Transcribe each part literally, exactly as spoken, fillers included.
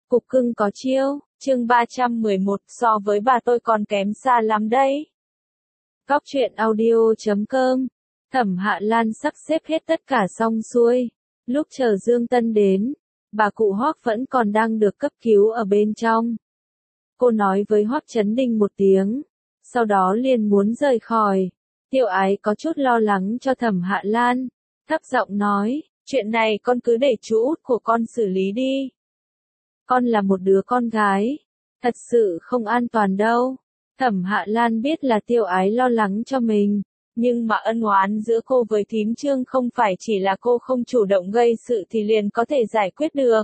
Cục cưng có chiêu, chương ba trăm mười một, so với bà tôi còn kém xa lắm đấy. Góc truyện audio chấm com. Thẩm Hạ Lan sắp xếp hết tất cả xong xuôi. Lúc chờ Dương Tân đến, bà cụ Hoắc vẫn còn đang được cấp cứu ở bên trong. Cô nói với Hoắc Chấn Đình một tiếng, sau đó liền muốn rời khỏi. Tiêu Ái có chút lo lắng cho Thẩm Hạ Lan, thấp giọng nói, chuyện này con cứ để chú út của con xử lý đi. Con là một đứa con gái, thật sự không an toàn đâu. Thẩm Hạ Lan biết là Tiêu Ái lo lắng cho mình, nhưng mà ân oán giữa cô với thím Trương không phải chỉ là cô không chủ động gây sự thì liền có thể giải quyết được.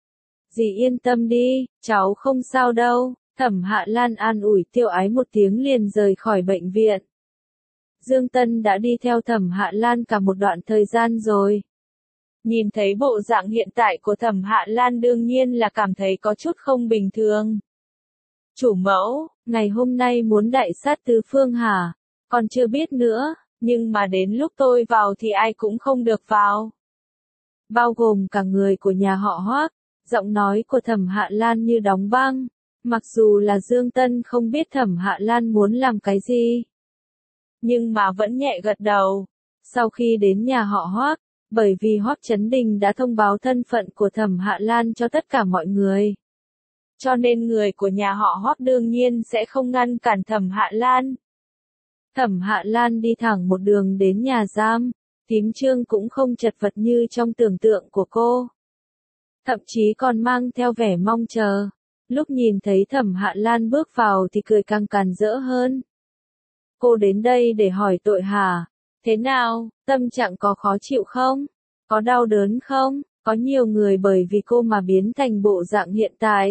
Dì yên tâm đi, cháu không sao đâu. Thẩm Hạ Lan an ủi Tiêu Ái một tiếng liền rời khỏi bệnh viện. Dương Tân đã đi theo Thẩm Hạ Lan cả một đoạn thời gian rồi. Nhìn thấy bộ dạng hiện tại của Thẩm Hạ Lan đương nhiên là cảm thấy có chút không bình thường. Chủ mẫu, ngày hôm nay muốn đại sát tứ phương hả? Còn chưa biết nữa, nhưng mà đến lúc tôi vào thì ai cũng không được vào. Bao gồm cả người của nhà họ Hoắc. Giọng nói của Thẩm Hạ Lan như đóng băng. Mặc dù là Dương Tân không biết Thẩm Hạ Lan muốn làm cái gì, nhưng mà vẫn nhẹ gật đầu. Sau khi đến nhà họ Hoắc, bởi vì Hoắc Chấn Đình đã thông báo thân phận của Thẩm Hạ Lan cho tất cả mọi người, cho nên người của nhà họ Hoắc đương nhiên sẽ không ngăn cản Thẩm Hạ Lan. Thẩm Hạ Lan đi thẳng một đường đến nhà giam, thím Trương cũng không chật vật như trong tưởng tượng của cô. Thậm chí còn mang theo vẻ mong chờ. Lúc nhìn thấy Thẩm Hạ Lan bước vào thì cười càng càn rỡ hơn. Cô đến đây để hỏi tội hả? Thế nào, tâm trạng có khó chịu không? Có đau đớn không? Có nhiều người bởi vì cô mà biến thành bộ dạng hiện tại.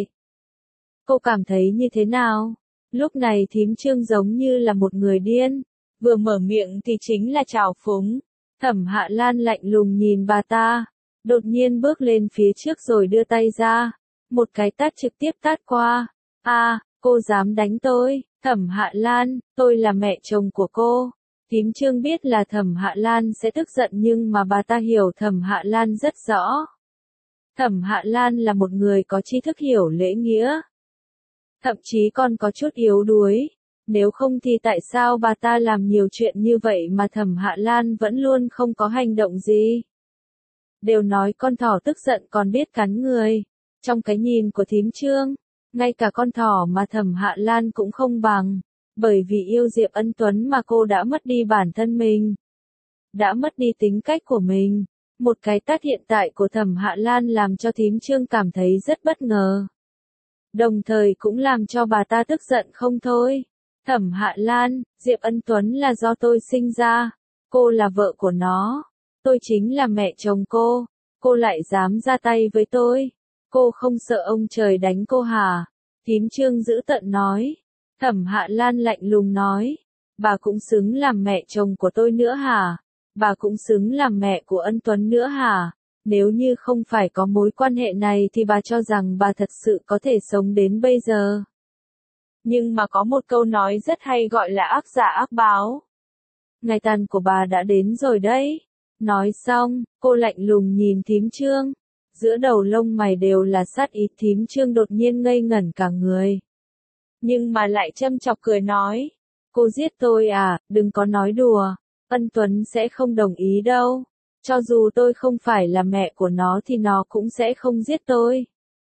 Cô cảm thấy như thế nào? Lúc này thím Trương giống như là một người điên. Vừa mở miệng thì chính là trào phúng. Thẩm Hạ Lan lạnh lùng nhìn bà ta. Đột nhiên bước lên phía trước rồi đưa tay ra. Một cái tát trực tiếp tát qua. À, cô dám đánh tôi, Thẩm Hạ Lan, tôi là mẹ chồng của cô. Thím Trương biết là Thẩm Hạ Lan sẽ tức giận nhưng mà bà ta hiểu Thẩm Hạ Lan rất rõ. Thẩm Hạ Lan là một người có tri thức hiểu lễ nghĩa. Thậm chí còn có chút yếu đuối. Nếu không thì tại sao bà ta làm nhiều chuyện như vậy mà Thẩm Hạ Lan vẫn luôn không có hành động gì? Đều nói con thỏ tức giận còn biết cắn người. Trong cái nhìn của thím Trương, ngay cả con thỏ mà Thẩm Hạ Lan cũng không bằng, bởi vì yêu Diệp Ân Tuấn mà cô đã mất đi bản thân mình, đã mất đi tính cách của mình. Một cái tát hiện tại của Thẩm Hạ Lan làm cho thím Trương cảm thấy rất bất ngờ, đồng thời cũng làm cho bà ta tức giận không thôi. Thẩm Hạ Lan, Diệp Ân Tuấn là do tôi sinh ra, cô là vợ của nó, tôi chính là mẹ chồng cô, cô lại dám ra tay với tôi. Cô không sợ ông trời đánh cô hả? Thím Trương dữ tợn nói. Thẩm Hạ Lan lạnh lùng nói. Bà cũng xứng làm mẹ chồng của tôi nữa hả? Bà cũng xứng làm mẹ của Ân Tuấn nữa hả? Nếu như không phải có mối quan hệ này thì bà cho rằng bà thật sự có thể sống đến bây giờ. Nhưng mà có một câu nói rất hay gọi là ác giả ác báo. Ngày tàn của bà đã đến rồi đấy. Nói xong, cô lạnh lùng nhìn thím Trương. Giữa đầu lông mày đều là sát ý. Thím Trương đột nhiên ngây ngẩn cả người. Nhưng mà lại châm chọc cười nói. Cô giết tôi à, đừng có nói đùa. Ân Tuấn sẽ không đồng ý đâu. Cho dù tôi không phải là mẹ của nó thì nó cũng sẽ không giết tôi.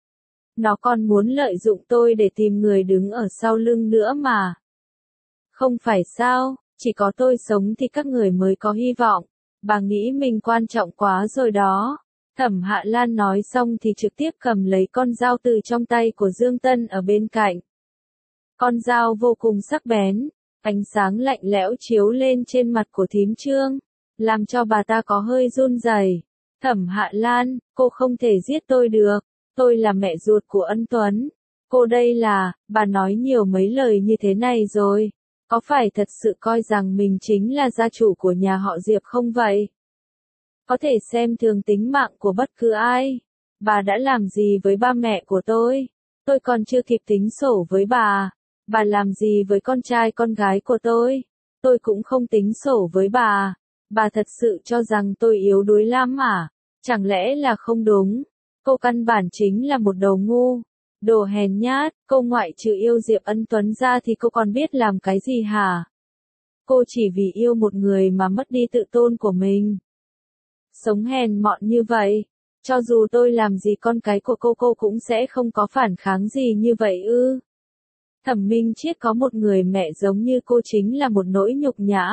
Nó còn muốn lợi dụng tôi để tìm người đứng ở sau lưng nữa mà. Không phải sao, chỉ có tôi sống thì các người mới có hy vọng. Bà nghĩ mình quan trọng quá rồi đó. Thẩm Hạ Lan nói xong thì trực tiếp cầm lấy con dao từ trong tay của Dương Tân ở bên cạnh. Con dao vô cùng sắc bén, ánh sáng lạnh lẽo chiếu lên trên mặt của thím Trương, làm cho bà ta có hơi run rẩy. Thẩm Hạ Lan, cô không thể giết tôi được, tôi là mẹ ruột của Ân Tuấn. Cô đây là, bà nói nhiều mấy lời như thế này rồi, có phải thật sự coi rằng mình chính là gia chủ của nhà họ Diệp không vậy? Có thể xem thường tính mạng của bất cứ ai. Bà đã làm gì với ba mẹ của tôi? Tôi còn chưa kịp tính sổ với bà. Bà làm gì với con trai con gái của tôi? Tôi cũng không tính sổ với bà. Bà thật sự cho rằng tôi yếu đuối lắm à? Chẳng lẽ là không đúng? Cô căn bản chính là một đầu ngu. Đồ hèn nhát, cô ngoại trừ yêu Diệp Ân Tuấn ra thì cô còn biết làm cái gì hả? Cô chỉ vì yêu một người mà mất đi tự tôn của mình. Sống hèn mọn như vậy, cho dù tôi làm gì con cái của cô cô cũng sẽ không có phản kháng gì như vậy ư. Thẩm Minh Triết có một người mẹ giống như cô chính là một nỗi nhục nhã.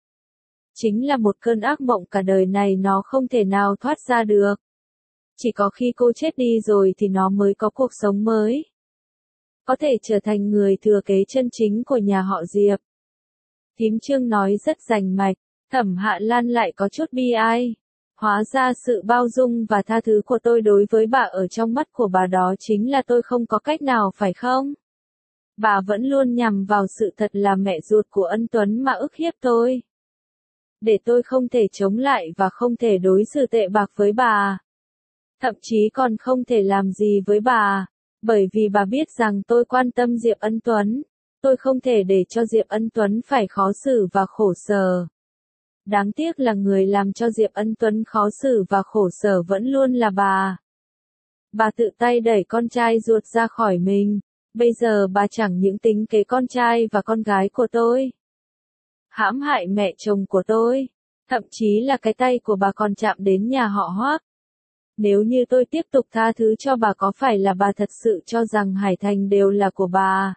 Chính là một cơn ác mộng cả đời này nó không thể nào thoát ra được. Chỉ có khi cô chết đi rồi thì nó mới có cuộc sống mới. Có thể trở thành người thừa kế chân chính của nhà họ Diệp. Thím Trương nói rất rành mạch, Thẩm Hạ Lan lại có chút bi ai. Hóa ra sự bao dung và tha thứ của tôi đối với bà ở trong mắt của bà đó chính là tôi không có cách nào phải không? Bà vẫn luôn nhằm vào sự thật là mẹ ruột của Ân Tuấn mà ức hiếp tôi. Để tôi không thể chống lại và không thể đối xử tệ bạc với bà. Thậm chí còn không thể làm gì với bà, bởi vì bà biết rằng tôi quan tâm Diệp Ân Tuấn. Tôi không thể để cho Diệp Ân Tuấn phải khó xử và khổ sở. Đáng tiếc là người làm cho Diệp Ân Tuấn khó xử và khổ sở vẫn luôn là bà. Bà tự tay đẩy con trai ruột ra khỏi mình, bây giờ bà chẳng những tính kế con trai và con gái của tôi. Hãm hại mẹ chồng của tôi, thậm chí là cái tay của bà còn chạm đến nhà họ Hoác. Nếu như tôi tiếp tục tha thứ cho bà có phải là bà thật sự cho rằng Hải Thành đều là của bà?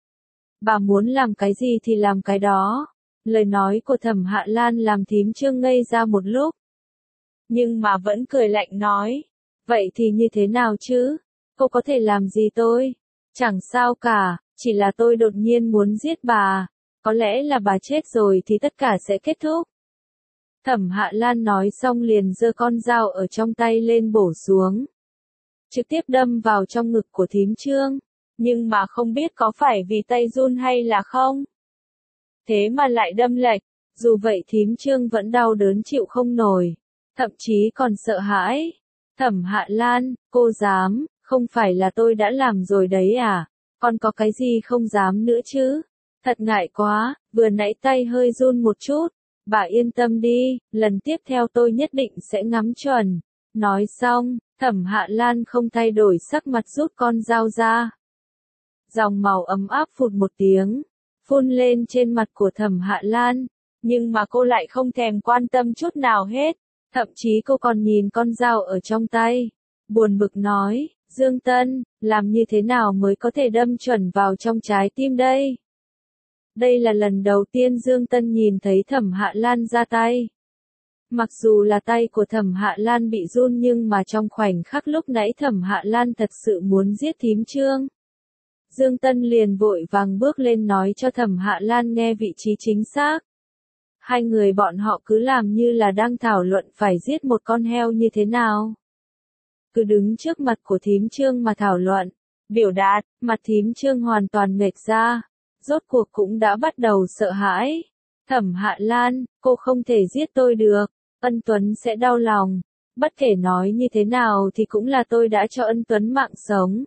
Bà muốn làm cái gì thì làm cái đó. Lời nói của Thẩm Hạ Lan làm thím Trương ngây ra một lúc. Nhưng mà vẫn cười lạnh nói. Vậy thì như thế nào chứ? Cô có thể làm gì tôi? Chẳng sao cả, chỉ là tôi đột nhiên muốn giết bà. Có lẽ là bà chết rồi thì tất cả sẽ kết thúc. Thẩm Hạ Lan nói xong liền giơ con dao ở trong tay lên bổ xuống. Trực tiếp đâm vào trong ngực của thím Trương. Nhưng mà không biết có phải vì tay run hay là không? Thế mà lại đâm lệch, dù vậy thím Trương vẫn đau đớn chịu không nổi, thậm chí còn sợ hãi. Thẩm Hạ Lan, cô dám, không phải là tôi đã làm rồi đấy à, còn có cái gì không dám nữa chứ? Thật ngại quá, vừa nãy tay hơi run một chút, bà yên tâm đi, lần tiếp theo tôi nhất định sẽ ngắm chuẩn. Nói xong, Thẩm Hạ Lan không thay đổi sắc mặt rút con dao ra. Dòng màu ấm áp phụt một tiếng, phun lên trên mặt của Thẩm Hạ Lan, nhưng mà cô lại không thèm quan tâm chút nào hết, thậm chí cô còn nhìn con dao ở trong tay, buồn bực nói, Dương Tân, làm như thế nào mới có thể đâm chuẩn vào trong trái tim đây? Đây là lần đầu tiên Dương Tân nhìn thấy Thẩm Hạ Lan ra tay. Mặc dù là tay của Thẩm Hạ Lan bị run nhưng mà trong khoảnh khắc lúc nãy Thẩm Hạ Lan thật sự muốn giết thím Trương. Dương Tân liền vội vàng bước lên nói cho Thẩm Hạ Lan nghe vị trí chính xác. Hai người bọn họ cứ làm như là đang thảo luận phải giết một con heo như thế nào. Cứ đứng trước mặt của thím Trương mà thảo luận, biểu đạt, mặt thím Trương hoàn toàn nghệch ra, rốt cuộc cũng đã bắt đầu sợ hãi. Thẩm Hạ Lan, cô không thể giết tôi được, Ân Tuấn sẽ đau lòng, bất kể nói như thế nào thì cũng là tôi đã cho Ân Tuấn mạng sống.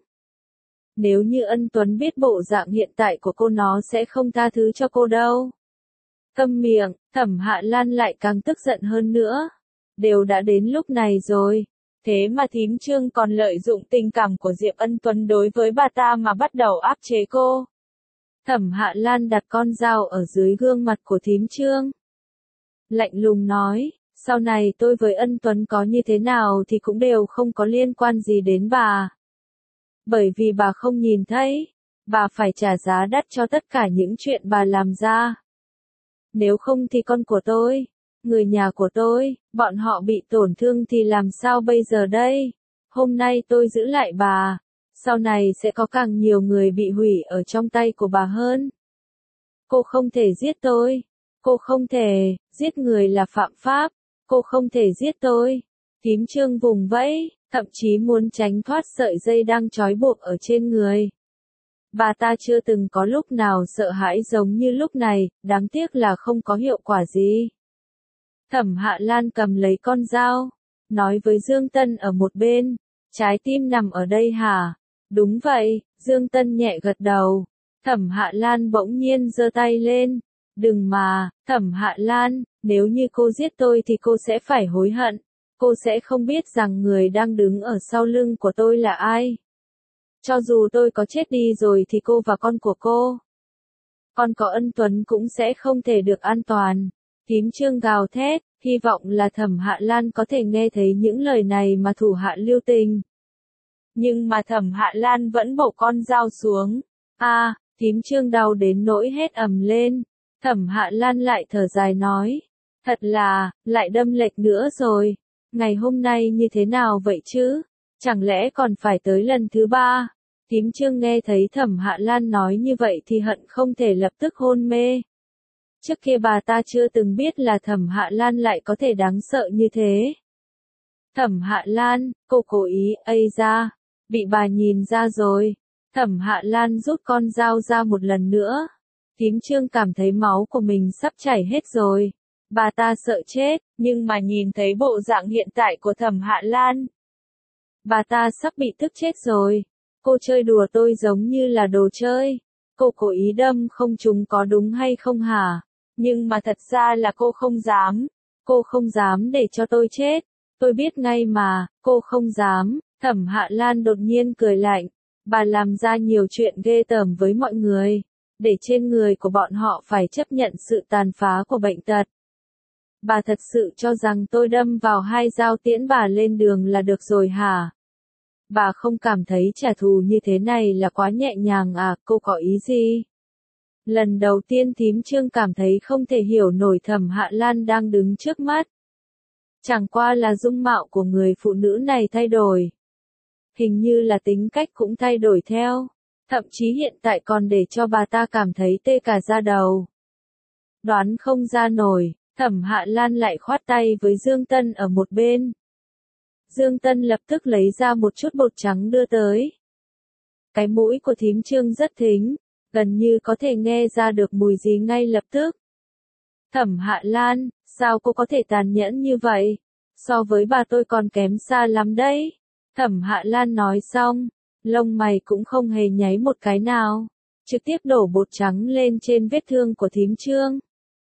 Nếu như Ân Tuấn biết bộ dạng hiện tại của cô nó sẽ không tha thứ cho cô đâu. Câm miệng, Thẩm Hạ Lan lại càng tức giận hơn nữa. Đều đã đến lúc này rồi, thế mà thím Trương còn lợi dụng tình cảm của Diệp Ân Tuấn đối với bà ta mà bắt đầu áp chế cô. Thẩm Hạ Lan đặt con dao ở dưới gương mặt của thím Trương. Lạnh lùng nói, sau này tôi với Ân Tuấn có như thế nào thì cũng đều không có liên quan gì đến bà. Bởi vì bà không nhìn thấy, bà phải trả giá đắt cho tất cả những chuyện bà làm ra. Nếu không thì con của tôi, người nhà của tôi, bọn họ bị tổn thương thì làm sao bây giờ đây? Hôm nay tôi giữ lại bà, sau này sẽ có càng nhiều người bị hủy ở trong tay của bà hơn. Cô không thể giết tôi, cô không thể, giết người là phạm pháp, cô không thể giết tôi. Thím Trương vùng vẫy, thậm chí muốn tránh thoát sợi dây đang trói buộc ở trên người. Bà ta chưa từng có lúc nào sợ hãi giống như lúc này, đáng tiếc là không có hiệu quả gì. Thẩm Hạ Lan cầm lấy con dao, nói với Dương Tân ở một bên, trái tim nằm ở đây hả? Đúng vậy, Dương Tân nhẹ gật đầu. Thẩm Hạ Lan bỗng nhiên giơ tay lên. Đừng mà, Thẩm Hạ Lan, nếu như cô giết tôi thì cô sẽ phải hối hận. Cô sẽ không biết rằng người đang đứng ở sau lưng của tôi là ai. Cho dù tôi có chết đi rồi thì cô và con của cô, còn có Ân Tuấn cũng sẽ không thể được an toàn. Thím Trương gào thét, hy vọng là Thẩm Hạ Lan có thể nghe thấy những lời này mà thủ hạ lưu tình. Nhưng mà Thẩm Hạ Lan vẫn bổ con dao xuống. A, à, thím Trương đau đến nỗi hét ầm lên. Thẩm Hạ Lan lại thở dài nói, thật là, lại đâm lệch nữa rồi. Ngày hôm nay như thế nào vậy chứ? Chẳng lẽ còn phải tới lần thứ ba? Thím Trương nghe thấy Thẩm Hạ Lan nói như vậy thì hận không thể lập tức hôn mê. Trước kia bà ta chưa từng biết là Thẩm Hạ Lan lại có thể đáng sợ như thế. Thẩm Hạ Lan, cô cố ý, ây ra, bị bà nhìn ra rồi. Thẩm Hạ Lan rút con dao ra một lần nữa. Thím Trương cảm thấy máu của mình sắp chảy hết rồi. Bà ta sợ chết, nhưng mà nhìn thấy bộ dạng hiện tại của Thẩm Hạ Lan, bà ta sắp bị tức chết rồi. Cô chơi đùa tôi giống như là đồ chơi. Cô cố ý đâm không trúng có đúng hay không hả? Nhưng mà thật ra là cô không dám. Cô không dám để cho tôi chết. Tôi biết ngay mà, cô không dám. Thẩm Hạ Lan đột nhiên cười lạnh. Bà làm ra nhiều chuyện ghê tởm với mọi người. Để trên người của bọn họ phải chấp nhận sự tàn phá của bệnh tật. Bà thật sự cho rằng tôi đâm vào hai dao tiễn bà lên đường là được rồi hả? Bà không cảm thấy trả thù như thế này là quá nhẹ nhàng à, cô có ý gì? Lần đầu tiên thím Trương cảm thấy không thể hiểu nổi Thẩm Hạ Lan đang đứng trước mắt. Chẳng qua là dung mạo của người phụ nữ này thay đổi. Hình như là tính cách cũng thay đổi theo. Thậm chí hiện tại còn để cho bà ta cảm thấy tê cả da đầu. Đoán không ra nổi, Thẩm Hạ Lan lại khoát tay với Dương Tân ở một bên. Dương Tân lập tức lấy ra một chút bột trắng đưa tới. Cái mũi của thím Trương rất thính, gần như có thể nghe ra được mùi gì ngay lập tức. Thẩm Hạ Lan, sao cô có thể tàn nhẫn như vậy? So với bà tôi còn kém xa lắm đấy. Thẩm Hạ Lan nói xong, lông mày cũng không hề nháy một cái nào, trực tiếp đổ bột trắng lên trên vết thương của thím Trương.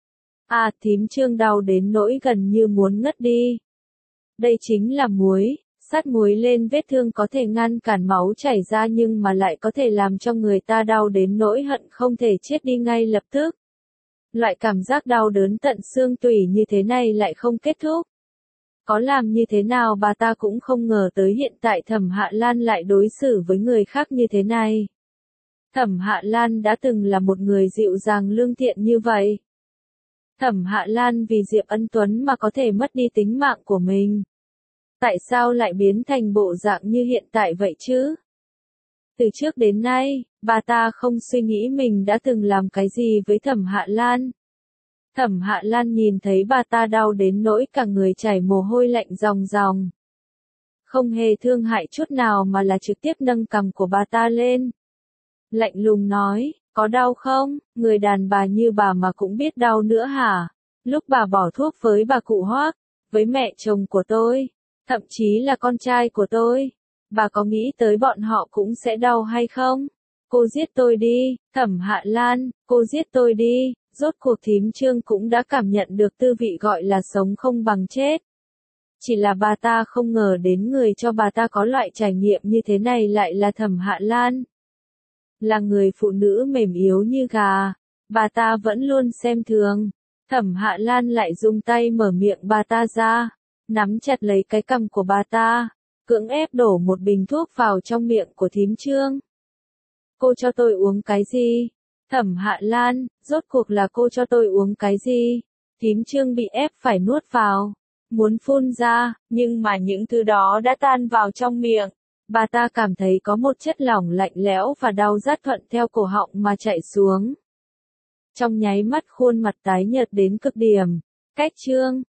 À, thím Trương đau đến nỗi gần như muốn ngất đi. Đây chính là muối, sát muối lên vết thương có thể ngăn cản máu chảy ra nhưng mà lại có thể làm cho người ta đau đến nỗi hận không thể chết đi ngay lập tức. Loại cảm giác đau đớn tận xương tủy như thế này lại không kết thúc. Có làm như thế nào bà ta cũng không ngờ tới hiện tại Thẩm Hạ Lan lại đối xử với người khác như thế này. Thẩm Hạ Lan đã từng là một người dịu dàng lương thiện như vậy. Thẩm Hạ Lan vì Diệp Ân Tuấn mà có thể mất đi tính mạng của mình. Tại sao lại biến thành bộ dạng như hiện tại vậy chứ? Từ trước đến nay, bà ta không suy nghĩ mình đã từng làm cái gì với Thẩm Hạ Lan. Thẩm Hạ Lan nhìn thấy bà ta đau đến nỗi cả người chảy mồ hôi lạnh ròng ròng. Không hề thương hại chút nào mà là trực tiếp nâng cằm của bà ta lên. Lạnh lùng nói, có đau không? Người đàn bà như bà mà cũng biết đau nữa hả? Lúc bà bỏ thuốc với bà cụ Hoác, với mẹ chồng của tôi, thậm chí là con trai của tôi, bà có nghĩ tới bọn họ cũng sẽ đau hay không? Cô giết tôi đi, Thẩm Hạ Lan, cô giết tôi đi. Rốt cuộc thím Trương cũng đã cảm nhận được tư vị gọi là sống không bằng chết. Chỉ là bà ta không ngờ đến người cho bà ta có loại trải nghiệm như thế này lại là Thẩm Hạ Lan. Là người phụ nữ mềm yếu như gà, bà ta vẫn luôn xem thường. Thẩm Hạ Lan lại dùng tay mở miệng bà ta ra, nắm chặt lấy cái cằm của bà ta, cưỡng ép đổ một bình thuốc vào trong miệng của thím Trương. Cô cho tôi uống cái gì? Thẩm Hạ Lan, rốt cuộc là cô cho tôi uống cái gì? Thím Trương bị ép phải nuốt vào, muốn phun ra, nhưng mà những thứ đó đã tan vào trong miệng. Bà ta cảm thấy có một chất lỏng lạnh lẽo và đau rát thuận theo cổ họng mà chạy xuống. Trong nháy mắt khuôn mặt tái nhợt đến cực điểm. Cách Trương,